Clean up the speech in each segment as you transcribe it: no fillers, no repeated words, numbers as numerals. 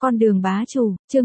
Con đường bá chủ, chương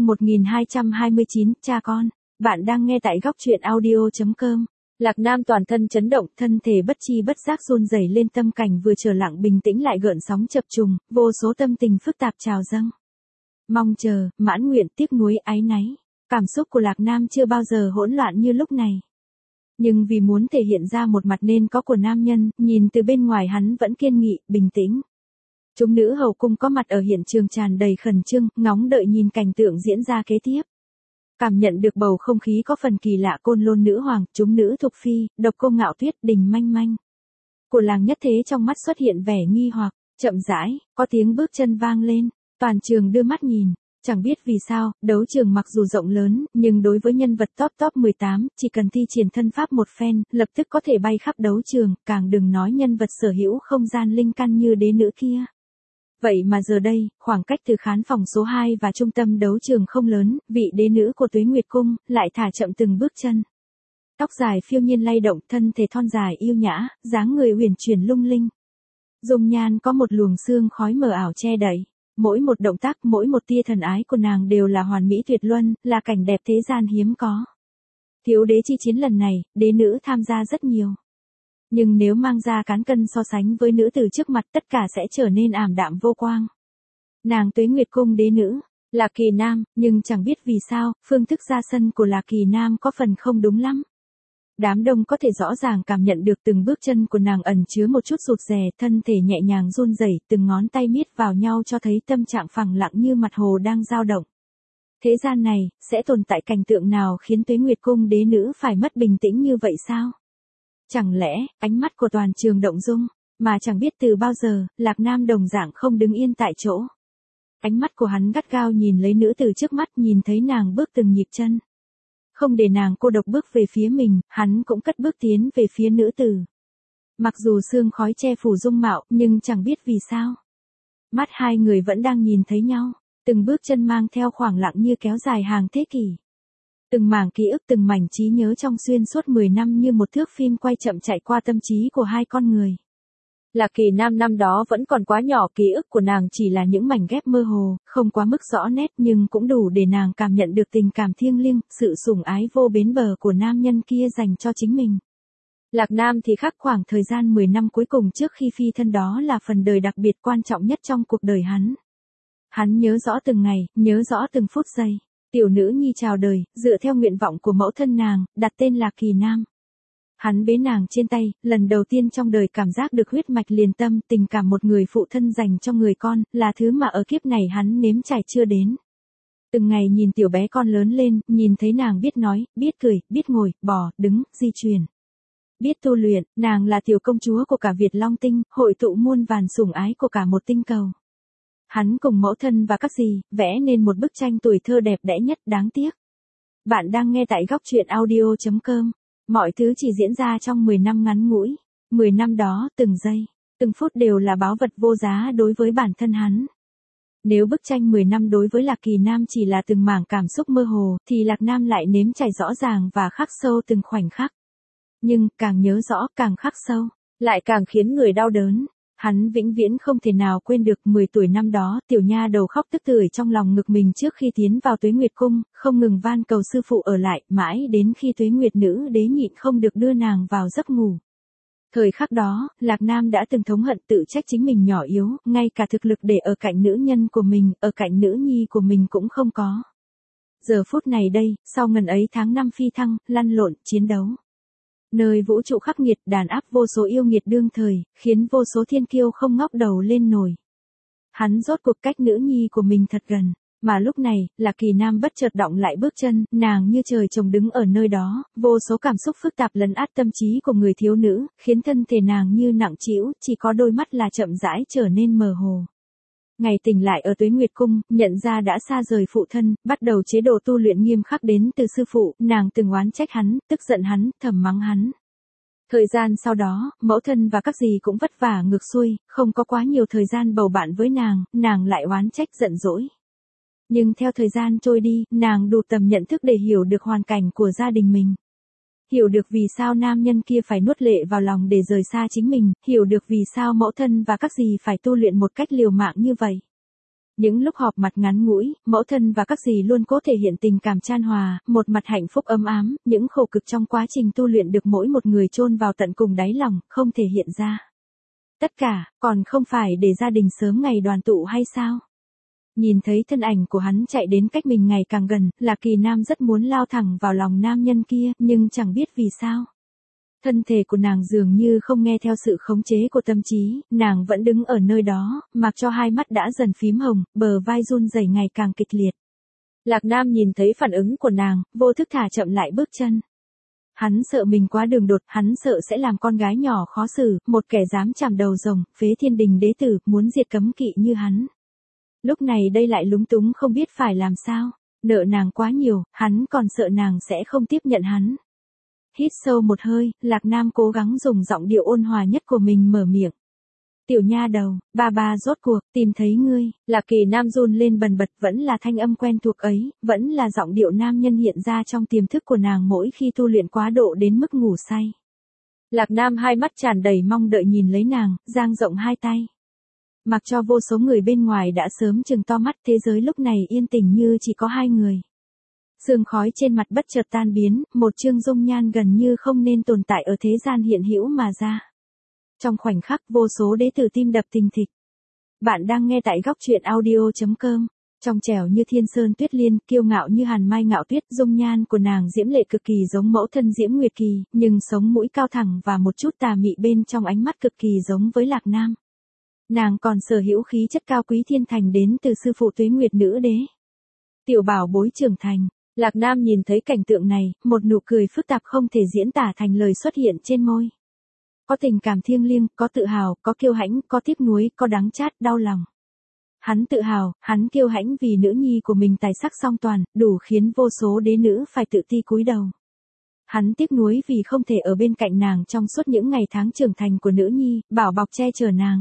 1229, cha con. Bạn đang nghe tại góc truyện audio.com. Lạc Nam toàn thân chấn động, thân thể bất chi bất giác run rẩy lên, tâm cảnh vừa trở lặng bình tĩnh lại gợn sóng chập trùng, vô số tâm tình phức tạp trào dâng. Mong chờ, mãn nguyện, tiếc nuối, áy náy. Cảm xúc của Lạc Nam chưa bao giờ hỗn loạn như lúc này. Nhưng vì muốn thể hiện ra một mặt nên có của nam nhân, nhìn từ bên ngoài hắn vẫn kiên nghị, bình tĩnh. Chúng nữ hầu cung có mặt ở hiện trường tràn đầy khẩn trương, ngóng đợi nhìn cảnh tượng diễn ra kế tiếp. Cảm nhận được bầu không khí có phần kỳ lạ, Côn Lôn nữ hoàng, chúng nữ Thục Phi, Độc Cô Ngạo Tuyết, Đình Manh Manh của làng Nhất Thế trong mắt xuất hiện vẻ nghi hoặc. Chậm rãi, có tiếng bước chân vang lên, toàn trường đưa mắt nhìn. Chẳng biết vì sao, đấu trường mặc dù rộng lớn, nhưng đối với nhân vật top 18, chỉ cần thi triển thân pháp một phen, lập tức có thể bay khắp đấu trường, càng đừng nói nhân vật sở hữu không gian linh căn như đế nữ kia. Vậy mà giờ đây, khoảng cách từ khán phòng số 2 và trung tâm đấu trường không lớn, vị đế nữ của Tuế Nguyệt Cung lại thả chậm từng bước chân. Tóc dài phiêu nhiên lay động, thân thể thon dài yêu nhã, dáng người uyển chuyển lung linh. Dung nhan có một luồng sương khói mờ ảo che đậy. Mỗi một động tác, mỗi một tia thần ái của nàng đều là hoàn mỹ tuyệt luân, là cảnh đẹp thế gian hiếm có. Thiếu đế chi chiến lần này, đế nữ tham gia rất nhiều. Nhưng nếu mang ra cán cân so sánh với nữ tử trước mặt, tất cả sẽ trở nên ảm đạm vô quang. Nàng Tuế Nguyệt Cung đế nữ, Lạc Kỳ Nam, nhưng chẳng biết vì sao, phương thức ra sân của Lạc Kỳ Nam có phần không đúng lắm. Đám đông có thể rõ ràng cảm nhận được từng bước chân của nàng ẩn chứa một chút rụt rè, thân thể nhẹ nhàng run rẩy, từng ngón tay miết vào nhau cho thấy tâm trạng phẳng lặng như mặt hồ đang dao động. Thế gian này, sẽ tồn tại cảnh tượng nào khiến Tuế Nguyệt Cung đế nữ phải mất bình tĩnh như vậy sao? Chẳng lẽ, ánh mắt của toàn trường động dung, mà chẳng biết từ bao giờ, Lạc Nam đồng dạng không đứng yên tại chỗ. Ánh mắt của hắn gắt gao nhìn lấy nữ tử trước mắt, nhìn thấy nàng bước từng nhịp chân. Không để nàng cô độc bước về phía mình, hắn cũng cất bước tiến về phía nữ tử. Mặc dù sương khói che phủ dung mạo, nhưng chẳng biết vì sao. Mắt hai người vẫn đang nhìn thấy nhau, từng bước chân mang theo khoảng lặng như kéo dài hàng thế kỷ. Từng mảng ký ức, từng mảnh trí nhớ trong xuyên suốt 10 năm như một thước phim quay chậm chạy qua tâm trí của hai con người. Lạc Kỳ Nam năm đó vẫn còn quá nhỏ, ký ức của nàng chỉ là những mảnh ghép mơ hồ, không quá mức rõ nét nhưng cũng đủ để nàng cảm nhận được tình cảm thiêng liêng, sự sủng ái vô bến bờ của nam nhân kia dành cho chính mình. Lạc Nam thì khác, khoảng thời gian 10 năm cuối cùng trước khi phi thân đó là phần đời đặc biệt quan trọng nhất trong cuộc đời hắn. Hắn nhớ rõ từng ngày, nhớ rõ từng phút giây. Tiểu nữ nhi chào đời, dựa theo nguyện vọng của mẫu thân nàng, đặt tên Lạc Kỳ Nam. Hắn bế nàng trên tay, lần đầu tiên trong đời cảm giác được huyết mạch liền tâm, tình cảm một người phụ thân dành cho người con, là thứ mà ở kiếp này hắn nếm trải chưa đến. Từng ngày nhìn tiểu bé con lớn lên, nhìn thấy nàng biết nói, biết cười, biết ngồi, bò, đứng, di chuyển. Biết tu luyện, nàng là tiểu công chúa của cả Việt Long Tinh, hội tụ muôn vàn sủng ái của cả một tinh cầu. Hắn cùng mẫu thân và các dì, vẽ nên một bức tranh tuổi thơ đẹp đẽ nhất, đáng tiếc. Bạn đang nghe tại góc truyện audio.com. Mọi thứ chỉ diễn ra trong 10 năm ngắn ngủi. 10 năm đó, từng giây, từng phút đều là báu vật vô giá đối với bản thân hắn. Nếu bức tranh 10 năm đối với Lạc Kỳ Nam chỉ là từng mảng cảm xúc mơ hồ, thì Lạc Nam lại nếm trải rõ ràng và khắc sâu từng khoảnh khắc. Nhưng, càng nhớ rõ, càng khắc sâu, lại càng khiến người đau đớn. Hắn vĩnh viễn không thể nào quên được 10 tuổi năm đó, tiểu nha đầu khóc tức tưởi trong lòng ngực mình trước khi tiến vào Tuế Nguyệt Cung, không ngừng van cầu sư phụ ở lại, mãi đến khi Tuế Nguyệt nữ đế nhịn không được đưa nàng vào giấc ngủ. Thời khắc đó, Lạc Nam đã từng thống hận tự trách chính mình nhỏ yếu, ngay cả thực lực để ở cạnh nữ nhân của mình, ở cạnh nữ nhi của mình cũng không có. Giờ phút này đây, sau ngần ấy tháng năm phi thăng, lăn lộn, chiến đấu. Nơi vũ trụ khắc nghiệt, đàn áp vô số yêu nghiệt đương thời, khiến vô số thiên kiêu không ngóc đầu lên nổi. Hắn rốt cuộc cách nữ nhi của mình thật gần, mà lúc này, Lạc Kỳ Nam bất chợt động lại bước chân, nàng như trời trồng đứng ở nơi đó, vô số cảm xúc phức tạp lấn át tâm trí của người thiếu nữ, khiến thân thể nàng như nặng trĩu, chỉ có đôi mắt là chậm rãi trở nên mờ hồ. Ngày tỉnh lại ở Tuế Nguyệt Cung, nhận ra đã xa rời phụ thân, bắt đầu chế độ tu luyện nghiêm khắc đến từ sư phụ, nàng từng oán trách hắn, tức giận hắn, thầm mắng hắn. Thời gian sau đó, mẫu thân và các dì cũng vất vả ngược xuôi, không có quá nhiều thời gian bầu bạn với nàng lại oán trách giận dỗi. Nhưng theo thời gian trôi đi, nàng đủ tầm nhận thức để hiểu được hoàn cảnh của gia đình mình. Hiểu được vì sao nam nhân kia phải nuốt lệ vào lòng để rời xa chính mình, hiểu được vì sao mẫu thân và các dì phải tu luyện một cách liều mạng như vậy. Những lúc họp mặt ngắn ngủi, mẫu thân và các dì luôn cố thể hiện tình cảm chan hòa, một mặt hạnh phúc ấm ám, những khổ cực trong quá trình tu luyện được mỗi một người chôn vào tận cùng đáy lòng, không thể hiện ra. Tất cả, còn không phải để gia đình sớm ngày đoàn tụ hay sao? Nhìn thấy thân ảnh của hắn chạy đến cách mình ngày càng gần, Lạc Kỳ Nam rất muốn lao thẳng vào lòng nam nhân kia, nhưng chẳng biết vì sao. Thân thể của nàng dường như không nghe theo sự khống chế của tâm trí, nàng vẫn đứng ở nơi đó, mặc cho hai mắt đã dần phím hồng, bờ vai run rẩy ngày càng kịch liệt. Lạc Nam nhìn thấy phản ứng của nàng, vô thức thả chậm lại bước chân. Hắn sợ mình quá đường đột, hắn sợ sẽ làm con gái nhỏ khó xử, một kẻ dám chạm đầu rồng, phế thiên đình đế tử, muốn diệt cấm kỵ như hắn. Lúc này đây lại lúng túng không biết phải làm sao, nợ nàng quá nhiều, hắn còn sợ nàng sẽ không tiếp nhận hắn. Hít sâu một hơi, Lạc Nam cố gắng dùng giọng điệu ôn hòa nhất của mình mở miệng. Tiểu nha đầu, ba rốt cuộc, tìm thấy ngươi. Lạc Kỳ Nam run lên bần bật, vẫn là thanh âm quen thuộc ấy, vẫn là giọng điệu nam nhân hiện ra trong tiềm thức của nàng mỗi khi tu luyện quá độ đến mức ngủ say. Lạc Nam hai mắt tràn đầy mong đợi nhìn lấy nàng, dang rộng hai tay. Mặc cho vô số người bên ngoài đã sớm trừng to mắt, thế giới lúc này yên tĩnh như chỉ có hai người. Sương khói trên mặt bất chợt tan biến, một chương dung nhan gần như không nên tồn tại ở thế gian hiện hữu mà ra. Trong khoảnh khắc vô số đế tử tim đập thình thịch. Bạn đang nghe tại góc truyện audio.com. Trong trẻo như thiên sơn tuyết liên, kiêu ngạo như hàn mai ngạo tuyết, dung nhan của nàng diễm lệ cực kỳ giống mẫu thân Diễm Nguyệt Kỳ, nhưng sống mũi cao thẳng và một chút tà mị bên trong ánh mắt cực kỳ giống với Lạc Nam. Nàng còn sở hữu khí chất cao quý thiên thành đến từ sư phụ Tuế Nguyệt nữ đế. Tiểu bảo bối trưởng thành. Lạc Nam nhìn thấy cảnh tượng này, một nụ cười phức tạp không thể diễn tả thành lời xuất hiện trên môi. Có tình cảm thiêng liêng, có tự hào, có kiêu hãnh, có tiếc nuối, có đắng chát, đau lòng. Hắn tự hào, hắn kiêu hãnh vì nữ nhi của mình tài sắc song toàn, đủ khiến vô số đế nữ phải tự ti cúi đầu. Hắn tiếc nuối vì không thể ở bên cạnh nàng trong suốt những ngày tháng trưởng thành của nữ nhi, bảo bọc che chở nàng.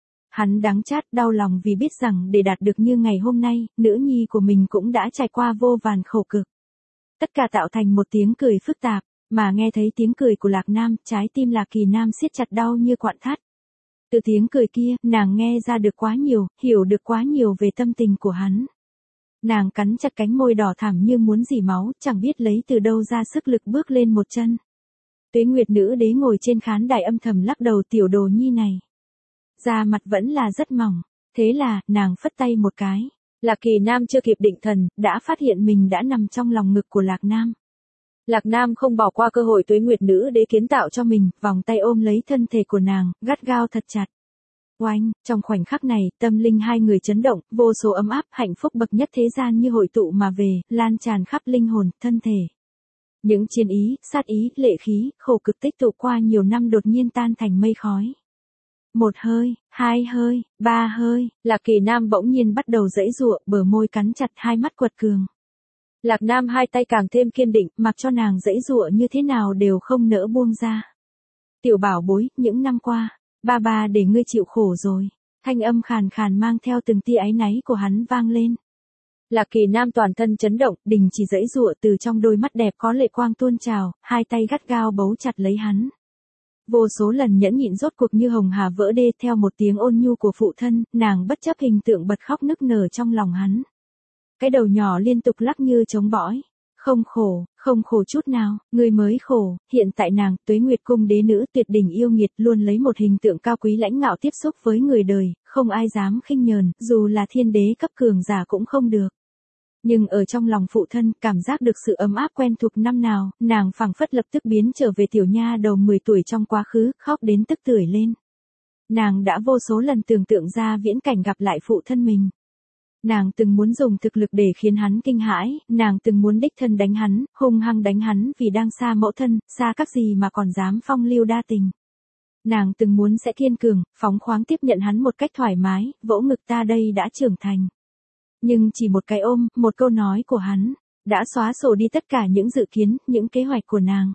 Hắn đắng chát đau lòng vì biết rằng để đạt được như ngày hôm nay, nữ nhi của mình cũng đã trải qua vô vàn khổ cực. Tất cả tạo thành một tiếng cười phức tạp, mà nghe thấy tiếng cười của Lạc Nam, trái tim Lạc Kỳ Nam siết chặt đau như quặn thắt. Từ tiếng cười kia, nàng nghe ra được quá nhiều, hiểu được quá nhiều về tâm tình của hắn. Nàng cắn chặt cánh môi đỏ thẳm như muốn rỉ máu, chẳng biết lấy từ đâu ra sức lực bước lên một chân. Tuế Nguyệt nữ đế ngồi trên khán đài âm thầm lắc đầu, tiểu đồ nhi này. Da mặt vẫn là rất mỏng, thế là, nàng phất tay một cái. Lạc Kỳ Nam chưa kịp định thần, đã phát hiện mình đã nằm trong lòng ngực của Lạc Nam. Lạc Nam không bỏ qua cơ hội Tuế Nguyệt nữ đế kiến tạo cho mình, vòng tay ôm lấy thân thể của nàng, gắt gao thật chặt. Oanh, trong khoảnh khắc này, tâm linh hai người chấn động, vô số ấm áp, hạnh phúc bậc nhất thế gian như hội tụ mà về, lan tràn khắp linh hồn, thân thể. Những chiến ý, sát ý, lệ khí, khổ cực tích tụ qua nhiều năm đột nhiên tan thành mây khói. Một hơi, hai hơi, ba hơi, Lạc Kỳ Nam bỗng nhiên bắt đầu giãy giụa, bờ môi cắn chặt, hai mắt quật cường. Lạc Nam hai tay càng thêm kiên định, mặc cho nàng giãy giụa như thế nào đều không nỡ buông ra. Tiểu bảo bối, những năm qua, ba để ngươi chịu khổ rồi. Thanh âm khàn khàn mang theo từng tia áy náy của hắn vang lên. Lạc Kỳ Nam toàn thân chấn động, đình chỉ giãy giụa, từ trong đôi mắt đẹp có lệ quang tuôn trào, hai tay gắt gao bấu chặt lấy hắn. Vô số lần nhẫn nhịn rốt cuộc như hồng hà vỡ đê, theo một tiếng ôn nhu của phụ thân, nàng bất chấp hình tượng bật khóc nức nở trong lòng hắn. Cái đầu nhỏ liên tục lắc như trống bõi. Không khổ chút nào, người mới khổ, hiện tại nàng, Tuế Nguyệt cung đế nữ tuyệt đỉnh yêu nghiệt, luôn lấy một hình tượng cao quý lãnh ngạo tiếp xúc với người đời, không ai dám khinh nhờn, dù là thiên đế cấp cường giả cũng không được. Nhưng ở trong lòng phụ thân, cảm giác được sự ấm áp quen thuộc năm nào, nàng phảng phất lập tức biến trở về tiểu nha đầu 10 tuổi trong quá khứ, khóc đến tức tưởi lên. Nàng đã vô số lần tưởng tượng ra viễn cảnh gặp lại phụ thân mình. Nàng từng muốn dùng thực lực để khiến hắn kinh hãi, nàng từng muốn đích thân đánh hắn, hung hăng đánh hắn vì đang xa mẫu thân, xa các gì mà còn dám phong lưu đa tình. Nàng từng muốn sẽ kiên cường, phóng khoáng tiếp nhận hắn một cách thoải mái, vỗ ngực ta đây đã trưởng thành. Nhưng chỉ một cái ôm, một câu nói của hắn, đã xóa sổ đi tất cả những dự kiến, những kế hoạch của nàng.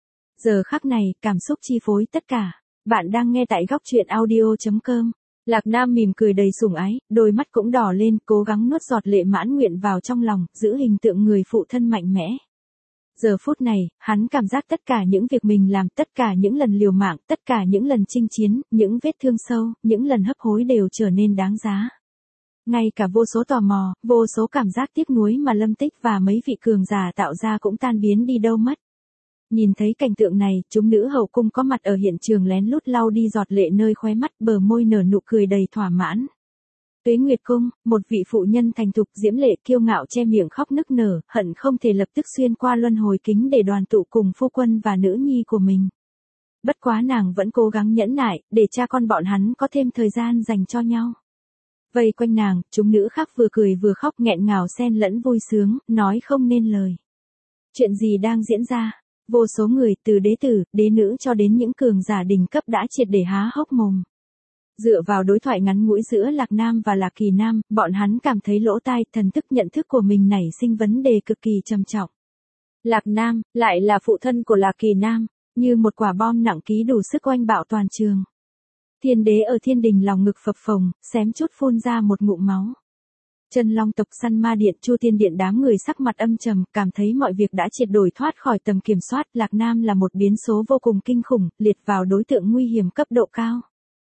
Giờ khắc này, cảm xúc chi phối tất cả. Bạn đang nghe tại góc truyện audio.com. Lạc Nam mỉm cười đầy sủng ái, đôi mắt cũng đỏ lên, cố gắng nuốt giọt lệ mãn nguyện vào trong lòng, giữ hình tượng người phụ thân mạnh mẽ. Giờ phút này, hắn cảm giác tất cả những việc mình làm, tất cả những lần liều mạng, tất cả những lần chinh chiến, những vết thương sâu, những lần hấp hối đều trở nên đáng giá. Ngay cả vô số tò mò, vô số cảm giác tiếc nuối mà Lâm Tích và mấy vị cường giả tạo ra cũng tan biến đi đâu mất. Nhìn thấy cảnh tượng này, chúng nữ hậu cung có mặt ở hiện trường lén lút lau đi giọt lệ nơi khóe mắt, bờ môi nở nụ cười đầy thỏa mãn. Tuế Nguyệt Cung, một vị phụ nhân thành thục diễm lệ kiêu ngạo che miệng khóc nức nở, hận không thể lập tức xuyên qua luân hồi kính để đoàn tụ cùng phu quân và nữ nhi của mình. Bất quá nàng vẫn cố gắng nhẫn nại, để cha con bọn hắn có thêm thời gian dành cho nhau. Vây quanh nàng, chúng nữ khác vừa cười vừa khóc nghẹn ngào xen lẫn vui sướng, nói không nên lời. Chuyện gì đang diễn ra? Vô số người, từ đế tử, đế nữ cho đến những cường giả đỉnh cấp đã triệt để há hốc mồm. Dựa vào đối thoại ngắn ngủi giữa Lạc Nam và Lạc Kỳ Nam, bọn hắn cảm thấy lỗ tai, thần thức nhận thức của mình nảy sinh vấn đề cực kỳ trầm trọng. Lạc Nam, lại là phụ thân của Lạc Kỳ Nam, như một quả bom nặng ký đủ sức oanh bạo toàn trường. Thiên đế ở thiên đình lòng ngực phập phồng, xém chút phun ra một ngụm máu. Chân Long tộc Săn Ma Điện, Chu Tiên Điện đám người sắc mặt âm trầm, cảm thấy mọi việc đã triệt đổi thoát khỏi tầm kiểm soát, Lạc Nam là một biến số vô cùng kinh khủng, liệt vào đối tượng nguy hiểm cấp độ cao.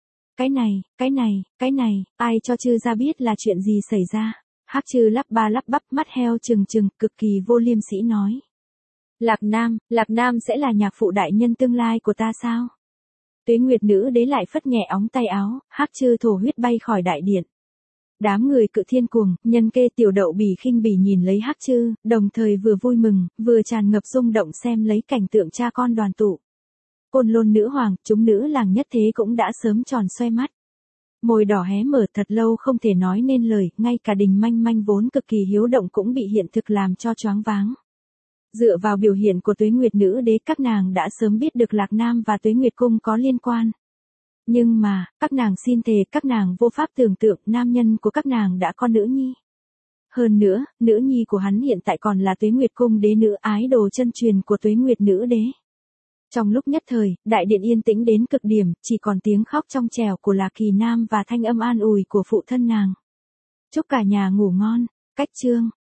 Cái này, ai cho chư ra biết là chuyện gì xảy ra? Hắc Chư lắp ba lắp bắp, mắt heo trừng trừng, cực kỳ vô liêm sỉ nói. Lạc Nam sẽ là nhạc phụ đại nhân tương lai của ta sao? Tuế Nguyệt nữ đế lại phất nhẹ óng tay áo, Hắc Chư thổ huyết bay khỏi đại điện. Đám người Cự Thiên cuồng, Nhân Kê Tiểu Đậu bỉ khinh bỉ nhìn lấy Hắc Chư, đồng thời vừa vui mừng, vừa tràn ngập rung động xem lấy cảnh tượng cha con đoàn tụ. Côn Lôn nữ hoàng, chúng nữ làng nhất thế cũng đã sớm tròn xoe mắt. Môi đỏ hé mở thật lâu không thể nói nên lời, ngay cả Đình Manh Manh vốn cực kỳ hiếu động cũng bị hiện thực làm cho choáng váng. Dựa vào biểu hiện của Tuế Nguyệt nữ đế, các nàng đã sớm biết được Lạc Nam và Tuế Nguyệt cung có liên quan. Nhưng mà, các nàng xin thề, các nàng vô pháp tưởng tượng nam nhân của các nàng đã có nữ nhi. Hơn nữa, nữ nhi của hắn hiện tại còn là Tuế Nguyệt cung đế nữ ái đồ chân truyền của Tuế Nguyệt nữ đế. Trong lúc nhất thời, đại điện yên tĩnh đến cực điểm, chỉ còn tiếng khóc trong trẻo của Lạc Kỳ Nam và thanh âm an ủi của phụ thân nàng. Chúc cả nhà ngủ ngon. Cách chương